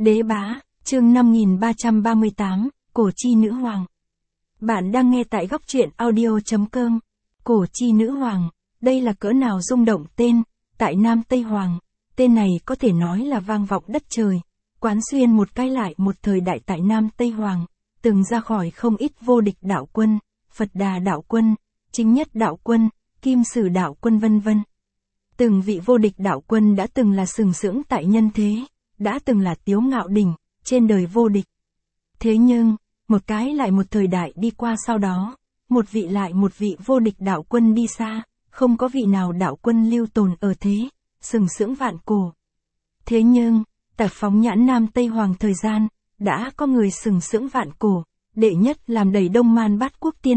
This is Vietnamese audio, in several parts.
Đế bá, chương 5338, Cổ chi nữ hoàng. Bạn đang nghe tại góc truyện audio.com. Cổ chi nữ hoàng, đây là cỡ nào rung động tên, tại Nam Tây Hoàng. Tên này có thể nói là vang vọng đất trời, quán xuyên một cái lại một thời đại tại Nam Tây Hoàng, từng ra khỏi không ít vô địch đạo quân, Phật Đà đạo quân, Chính Nhất đạo quân, Kim Sử đạo quân vân vân. Từng vị vô địch đạo quân đã từng là sừng sững tại nhân thế, đã từng là tiếu ngạo đỉnh, trên đời vô địch. Thế nhưng, một cái lại một thời đại đi qua sau đó, một vị lại một vị vô địch đạo quân đi xa, không có vị nào đạo quân lưu tồn ở thế, sừng sững vạn cổ. Thế nhưng, tại phóng nhãn Nam Tây Hoàng thời gian, đã có người sừng sững vạn cổ, đệ nhất làm đầy Đông Man Bát Quốc Tiên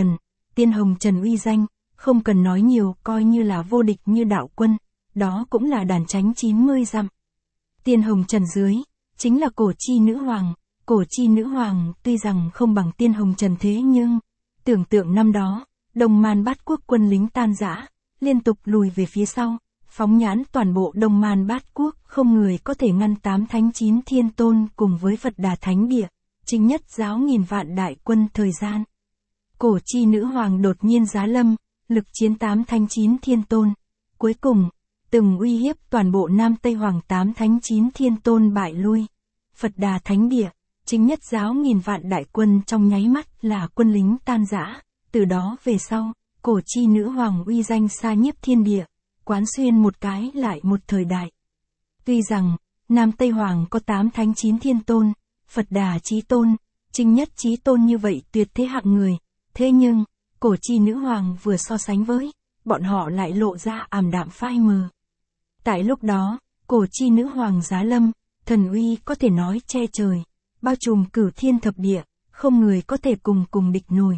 Hồng Trần uy danh, không cần nói nhiều coi như là vô địch như đạo quân, đó cũng là đàn chánh 90 dặm. Tiên Hồng Trần dưới, chính là Cổ chi nữ hoàng. Cổ chi nữ hoàng tuy rằng không bằng Tiên Hồng Trần thế nhưng, tưởng tượng năm đó, Đông Man Bát Quốc quân lính tan rã, liên tục lùi về phía sau, phóng nhãn toàn bộ Đông Man Bát Quốc không người có thể ngăn 8 thánh 9 thiên tôn cùng với Phật Đà Thánh Địa, Chính Nhất giáo nghìn vạn đại quân thời gian. Cổ chi nữ hoàng đột nhiên giá lâm, lực chiến 8 thánh 9 thiên tôn, cuối cùng, từng uy hiếp toàn bộ Nam Tây Hoàng 8 thánh 9 thiên tôn bại lui. Phật Đà Thánh Địa, Chính Nhất giáo nghìn vạn đại quân trong nháy mắt là quân lính tan rã, từ đó về sau, Cổ chi nữ hoàng uy danh xa nhiếp thiên địa, quán xuyên một cái lại một thời đại. Tuy rằng, Nam Tây Hoàng có 8 thánh 9 thiên tôn, Phật Đà chí tôn, Chính Nhất chí tôn như vậy tuyệt thế hạng người, thế nhưng, Cổ chi nữ hoàng vừa so sánh với, bọn họ lại lộ ra ảm đạm phai mờ. Tại lúc đó, Cổ chi nữ hoàng giá lâm, thần uy có thể nói che trời, bao trùm cửu thiên thập địa, không người có thể cùng địch nổi.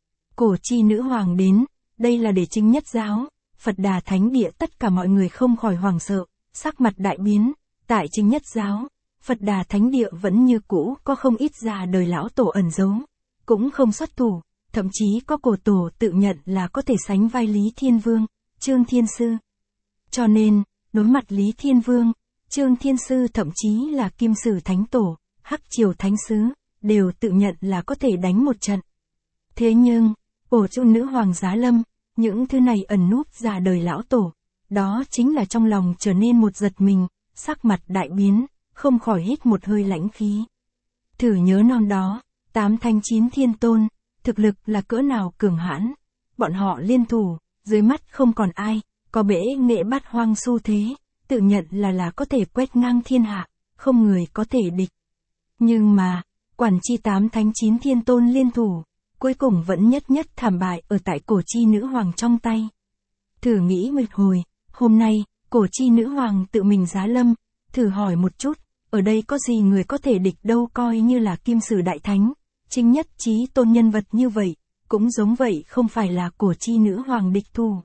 Cổ chi nữ hoàng đến, đây là để Chính Nhất giáo, Phật Đà Thánh Địa tất cả mọi người không khỏi hoảng sợ, sắc mặt đại biến, tại Chính Nhất giáo, Phật Đà Thánh Địa vẫn như cũ có không ít già đời lão tổ ẩn giấu, cũng không xuất thủ, thậm chí có cổ tổ tự nhận là có thể sánh vai Lý Thiên Vương, Trương Thiên Sư. Cho nên, đối mặt Lý Thiên Vương, Trương Thiên Sư thậm chí là Kim Sử Thánh Tổ, Hắc Triều Thánh Sứ, đều tự nhận là có thể đánh một trận. Thế nhưng, Cổ chi nữ hoàng giá lâm, những thứ này ẩn núp già đời lão tổ, đó chính là trong lòng trở nên một giật mình, sắc mặt đại biến, không khỏi hít một hơi lãnh khí. Thử nhớ năm đó, 8 thánh 9 thiên tôn, thực lực là cỡ nào cường hãn, bọn họ liên thủ, dưới mắt không còn ai, có bể nghệ bát hoang xu thế, tự nhận là có thể quét ngang thiên hạ, không người có thể địch. Nhưng mà, quản chi 8 thánh 9 thiên tôn liên thủ, cuối cùng vẫn nhất thảm bại ở tại Cổ chi nữ hoàng trong tay. Thử nghĩ một hồi, hôm nay, Cổ chi nữ hoàng tự mình giá lâm, thử hỏi một chút, ở đây có gì người có thể địch đâu, coi như là Kim Sử Đại Thánh, Chính Nhất chí tôn nhân vật như vậy, cũng giống vậy không phải là Cổ chi nữ hoàng địch thủ.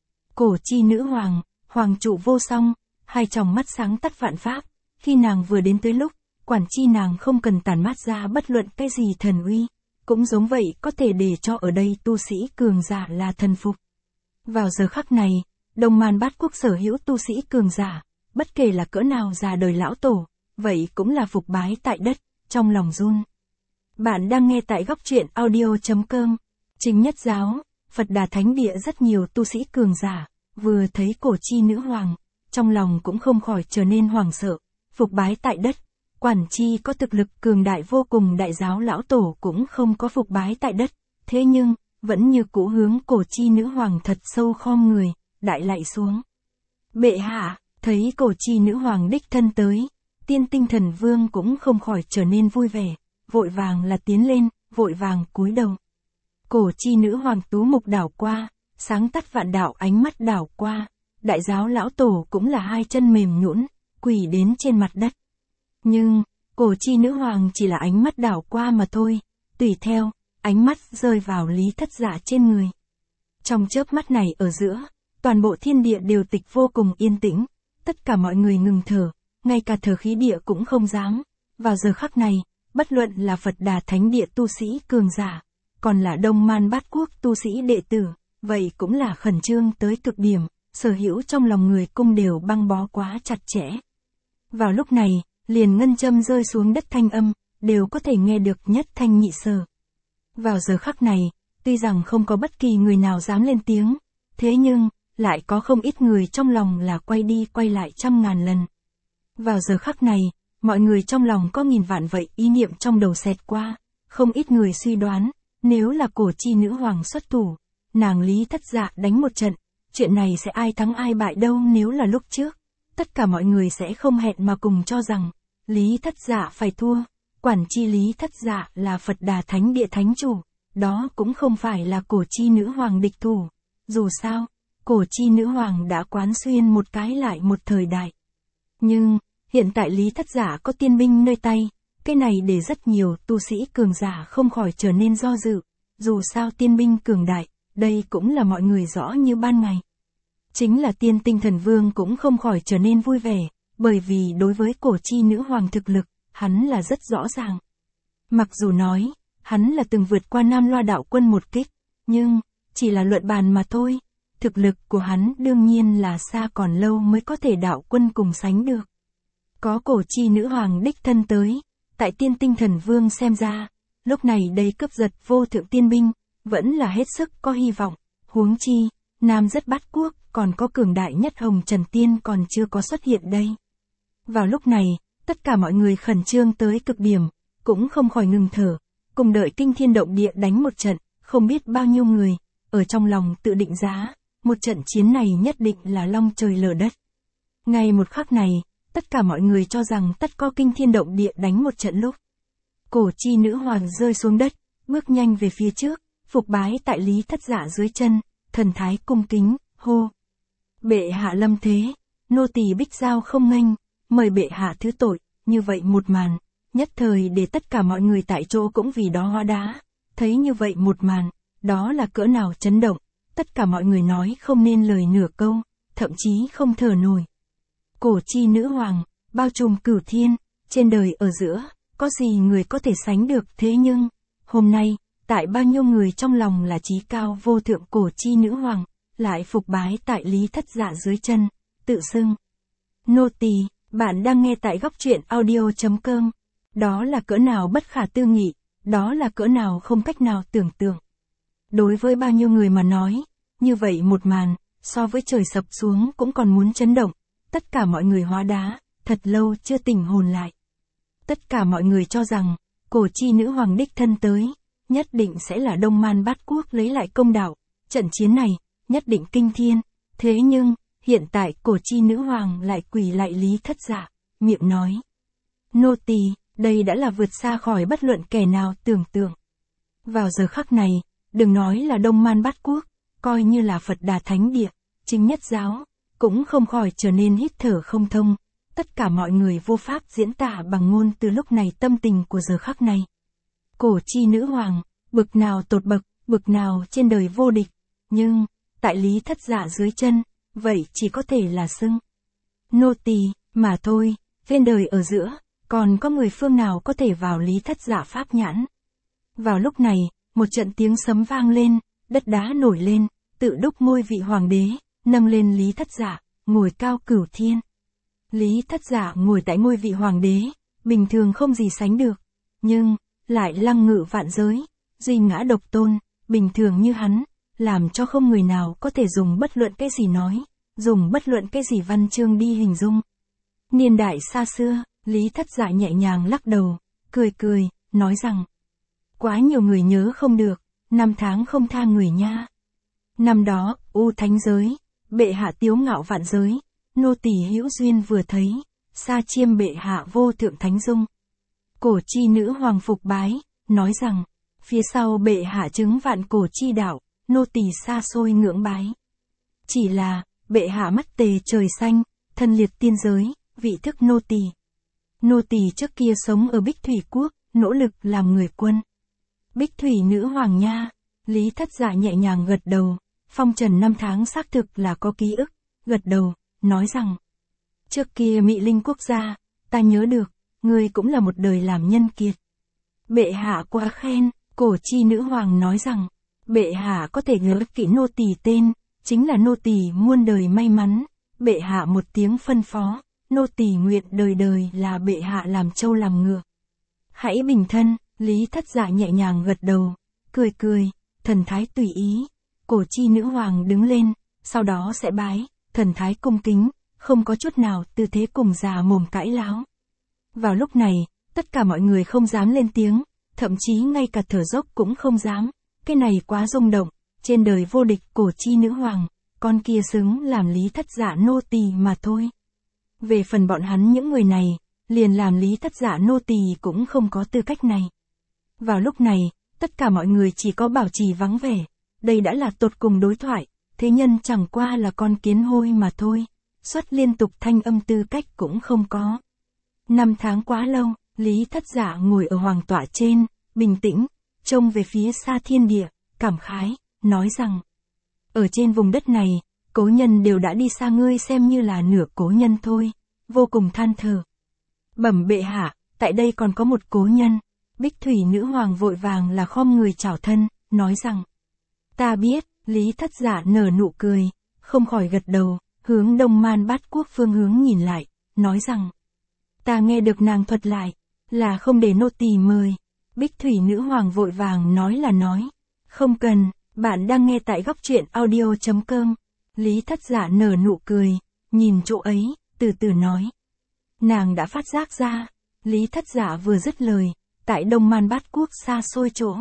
Cổ chi nữ hoàng, hoàng trụ vô song, hai tròng mắt sáng tắt vạn pháp, khi nàng vừa đến tới lúc, quản chi nàng không cần tản mát ra bất luận cái gì thần uy, cũng giống vậy có thể để cho ở đây tu sĩ cường giả là thần phục. Vào giờ khắc này, Đông Man Bát Quốc sở hữu tu sĩ cường giả, bất kể là cỡ nào già đời lão tổ, vậy cũng là phục bái tại đất, trong lòng run. Bạn đang nghe tại góc truyện audio.com. Chính Nhất giáo, Phật Đà Thánh Địa rất nhiều tu sĩ cường giả, vừa thấy Cổ chi nữ hoàng, trong lòng cũng không khỏi trở nên hoảng sợ, phục bái tại đất. Quản chi có thực lực cường đại vô cùng, đại giáo lão tổ cũng không có phục bái tại đất, thế nhưng, vẫn như cũ hướng Cổ chi nữ hoàng thật sâu khom người, đại lạy xuống. Bệ hạ, thấy Cổ chi nữ hoàng đích thân tới, Tiên Tinh Thần Vương cũng không khỏi trở nên vui vẻ, vội vàng là tiến lên, vội vàng cúi đầu. Cổ chi nữ hoàng tú mục đảo qua, sáng tắt vạn đạo ánh mắt đảo qua, đại giáo lão tổ cũng là hai chân mềm nhũn, quỳ đến trên mặt đất. Nhưng, Cổ chi nữ hoàng chỉ là ánh mắt đảo qua mà thôi, tùy theo, ánh mắt rơi vào Lý Thất Dạ trên người. Trong chớp mắt này ở giữa, toàn bộ thiên địa đều tịch vô cùng yên tĩnh, tất cả mọi người ngừng thở, ngay cả thở khí địa cũng không dám. Vào giờ khắc này, bất luận là Phật Đà Thánh Địa tu sĩ cường giả, còn là Đông Man Bát Quốc tu sĩ đệ tử, vậy cũng là khẩn trương tới cực điểm, sở hữu trong lòng người cung đều băng bó quá chặt chẽ. Vào lúc này, liền ngân châm rơi xuống đất thanh âm, đều có thể nghe được nhất thanh nhị sở. Vào giờ khắc này, tuy rằng không có bất kỳ người nào dám lên tiếng, thế nhưng, lại có không ít người trong lòng là quay đi quay lại trăm ngàn lần. Vào giờ khắc này, mọi người trong lòng có nghìn vạn vậy ý niệm trong đầu xẹt qua, không ít người suy đoán, nếu là Cổ Chi nữ hoàng xuất thủ, nàng Lý Thất Dạ đánh một trận, chuyện này sẽ ai thắng ai bại đâu. Nếu là lúc trước, tất cả mọi người sẽ không hẹn mà cùng cho rằng, Lý Thất Dạ phải thua, quản chi Lý Thất Dạ là Phật Đà Thánh Địa Thánh Chủ, đó cũng không phải là Cổ Chi nữ hoàng địch thủ. Dù sao, Cổ Chi nữ hoàng đã quán xuyên một cái lại một thời đại. Nhưng, hiện tại Lý Thất Dạ có tiên binh nơi tay, cái này để rất nhiều tu sĩ cường giả không khỏi trở nên do dự. Dù sao tiên binh cường đại, đây cũng là mọi người rõ như ban ngày. Chính là Tiên Tinh Thần Vương cũng không khỏi trở nên vui vẻ, bởi vì đối với Cổ Chi nữ hoàng thực lực, hắn là rất rõ ràng. Mặc dù nói, hắn là từng vượt qua Nam Loa đạo quân một kích, nhưng, chỉ là luận bàn mà thôi. Thực lực của hắn đương nhiên là xa còn lâu mới có thể đạo quân cùng sánh được. Có Cổ Chi nữ hoàng đích thân tới, tại Tiên Tinh Thần Vương xem ra, lúc này đây cướp giật vô thượng tiên binh, vẫn là hết sức có hy vọng. Huống chi, Nam Rất Bát Quốc, còn có cường đại nhất Hồng Trần Tiên còn chưa có xuất hiện đây. Vào lúc này, tất cả mọi người khẩn trương tới cực điểm, cũng không khỏi ngừng thở, cùng đợi kinh thiên động địa đánh một trận, không biết bao nhiêu người, ở trong lòng tự định giá, một trận chiến này nhất định là long trời lở đất. Ngay một khắc này, tất cả mọi người cho rằng tất có kinh thiên động địa đánh một trận lúc. Cổ Chi nữ hoàng rơi xuống đất, bước nhanh về phía trước, phục bái tại Lý Thất Dạ dưới chân, thần thái cung kính, hô. Bệ hạ lâm thế, nô tỳ Bích Giao không nghênh, mời bệ hạ thứ tội. Như vậy một màn, nhất thời để tất cả mọi người tại chỗ cũng vì đó hóa đá. Thấy như vậy một màn, đó là cỡ nào chấn động, tất cả mọi người nói không nên lời nửa câu, thậm chí không thở nổi. Cổ Chi nữ hoàng, bao trùm cửu thiên, trên đời ở giữa, có gì người có thể sánh được. Thế nhưng, hôm nay, tại bao nhiêu người trong lòng là chí cao vô thượng Cổ Chi nữ hoàng, lại phục bái tại Lý Thất Dạ dưới chân, tự xưng. Nô tỳ, bạn đang nghe tại góc truyện audio.com. Đó là cỡ nào bất khả tư nghị, đó là cỡ nào không cách nào tưởng tượng. Đối với bao nhiêu người mà nói, như vậy một màn, so với trời sập xuống cũng còn muốn chấn động. Tất cả mọi người hóa đá, thật lâu chưa tỉnh hồn lại. Tất cả mọi người cho rằng, Cổ Chi nữ hoàng đích thân tới, nhất định sẽ là Đông Man Bát Quốc lấy lại công đạo. Trận chiến này, nhất định kinh thiên. Thế nhưng, hiện tại Cổ Chi nữ hoàng lại quỳ lại Lý Thất Dạ, miệng nói. Nô tỳ, đây đã là vượt xa khỏi bất luận kẻ nào tưởng tượng. Vào giờ khắc này, đừng nói là Đông Man Bát Quốc, coi như là Phật Đà Thánh Địa, chính nhất giáo, cũng không khỏi trở nên hít thở không thông. Tất cả mọi người vô pháp diễn tả bằng ngôn từ lúc này tâm tình của giờ khắc này. Cổ Chi nữ hoàng, bực nào tột bậc, bực nào trên đời vô địch, nhưng, tại Lý Thất Dạ dưới chân, vậy chỉ có thể là xưng. Nô tỳ, mà thôi, trên đời ở giữa, còn có người phương nào có thể vào Lý Thất Dạ pháp nhãn. Vào lúc này, một trận tiếng sấm vang lên, đất đá nổi lên, tự đúc ngôi vị hoàng đế, nâng lên Lý Thất Dạ, ngồi cao cửu thiên. Lý Thất Dạ ngồi tại ngôi vị hoàng đế, bình thường không gì sánh được, nhưng, lại lăng ngự vạn giới, duy ngã độc tôn, bình thường như hắn, làm cho không người nào có thể dùng bất luận cái gì nói, dùng bất luận cái gì văn chương đi hình dung. Niên đại xa xưa, Lý Thất Dạ nhẹ nhàng lắc đầu, cười cười, nói rằng, quá nhiều người nhớ không được, năm tháng không tha người nha. Năm đó, U Thánh giới, bệ hạ tiếu ngạo vạn giới, nô tỳ hữu duyên vừa thấy, sa chiêm bệ hạ vô thượng thánh dung. Cổ Chi nữ hoàng phục bái, nói rằng, phía sau bệ hạ chứng vạn cổ chi đạo, nô tỳ xa xôi ngưỡng bái. Chỉ là, bệ hạ mắt tề trời xanh, thân liệt tiên giới, vị thức nô tỳ. Nô tỳ trước kia sống ở Bích Thủy Quốc, nỗ lực làm người quân. Bích Thủy nữ hoàng nha, Lý Thất Dạ nhẹ nhàng gật đầu, phong trần năm tháng xác thực là có ký ức, gật đầu, nói rằng, trước kia Mị Linh quốc gia, ta nhớ được, ngươi cũng là một đời làm nhân kiệt. Bệ hạ quá khen. Cổ Chi nữ hoàng nói rằng, bệ hạ có thể nhớ kỹ nô tỳ tên, chính là nô tỳ muôn đời may mắn. Bệ hạ một tiếng phân phó, nô tỳ nguyện đời đời là bệ hạ làm trâu làm ngựa. Hãy bình thân, Lý Thất Dạ nhẹ nhàng gật đầu, cười cười, thần thái tùy ý. Cổ chi nữ hoàng đứng lên, sau đó sẽ bái, thần thái cung kính, không có chút nào tư thế cùng già mồm cãi láo. Vào lúc này, tất cả mọi người không dám lên tiếng, thậm chí ngay cả thở dốc cũng không dám, cái này quá rung động, trên đời vô địch cổ chi nữ hoàng, con kia xứng làm Lý Thất Dạ nô tỳ mà thôi. Về phần bọn hắn những người này, liền làm Lý Thất Dạ nô tỳ cũng không có tư cách này. Vào lúc này, tất cả mọi người chỉ có bảo trì vắng vẻ, đây đã là tột cùng đối thoại, thế nhân chẳng qua là con kiến hôi mà thôi, xuất liên tục thanh âm tư cách cũng không có. 5 tháng quá lâu, Lý Thất Dạ ngồi ở hoàng tọa trên, bình tĩnh, trông về phía xa thiên địa, cảm khái, nói rằng, ở trên vùng đất này, cố nhân đều đã đi xa, ngươi xem như là nửa cố nhân thôi, vô cùng than thở. Bẩm bệ hạ, tại đây còn có một cố nhân. Bích Thủy nữ hoàng vội vàng là khom người chào thân, nói rằng, ta biết. Lý Thất Dạ nở nụ cười, không khỏi gật đầu, hướng Đông Man Bát Quốc phương hướng nhìn lại, nói rằng, ta nghe được nàng thuật lại, là không để nô tỳ mời. Bích Thủy nữ hoàng vội vàng nói là nói, không cần, bạn đang nghe tại góc truyện audio.com. Lý Thất Dạ nở nụ cười, nhìn chỗ ấy, từ từ nói, nàng đã phát giác ra. Lý Thất Dạ vừa dứt lời, tại Đông Man Bát Quốc xa xôi chỗ,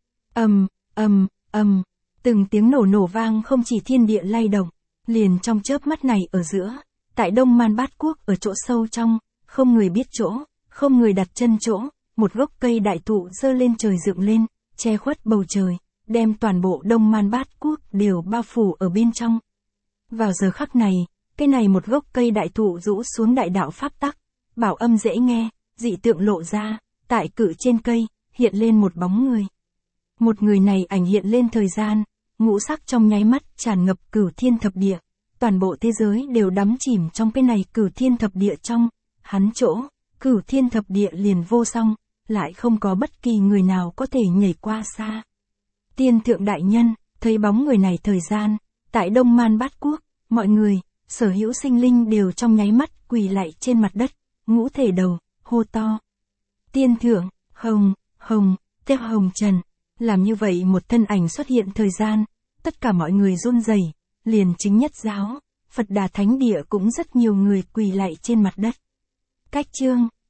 từng tiếng nổ vang không chỉ thiên địa lay động, liền trong chớp mắt này ở giữa, tại Đông Man Bát Quốc ở chỗ sâu trong, không người biết chỗ, không người đặt chân chỗ, một gốc cây đại thụ giơ lên trời dựng lên, che khuất bầu trời, đem toàn bộ Đông Man Bát Quốc đều bao phủ ở bên trong. Vào giờ khắc này, cái này một gốc cây đại thụ rũ xuống đại đạo pháp tắc, bảo âm dễ nghe, dị tượng lộ ra, tại cự trên cây, hiện lên một bóng người. Một người này ảnh hiện lên thời gian, ngũ sắc trong nháy mắt tràn ngập cửu thiên thập địa, toàn bộ thế giới đều đắm chìm trong cái này cửu thiên thập địa trong, hắn chỗ, cửu thiên thập địa liền vô song, lại không có bất kỳ người nào có thể nhảy qua xa. Tiên thượng đại nhân, thấy bóng người này thời gian, tại Đông Man Bát Quốc, mọi người, sở hữu sinh linh đều trong nháy mắt quỳ lạy trên mặt đất, ngũ thể đầu, hô to. Tiên thượng, Tiếp Hồng Trần, làm như vậy một thân ảnh xuất hiện thời gian, tất cả mọi người run rẩy, liền chính nhất giáo, Phật Đà Thánh Địa cũng rất nhiều người quỳ lạy trên mặt đất. Cách chương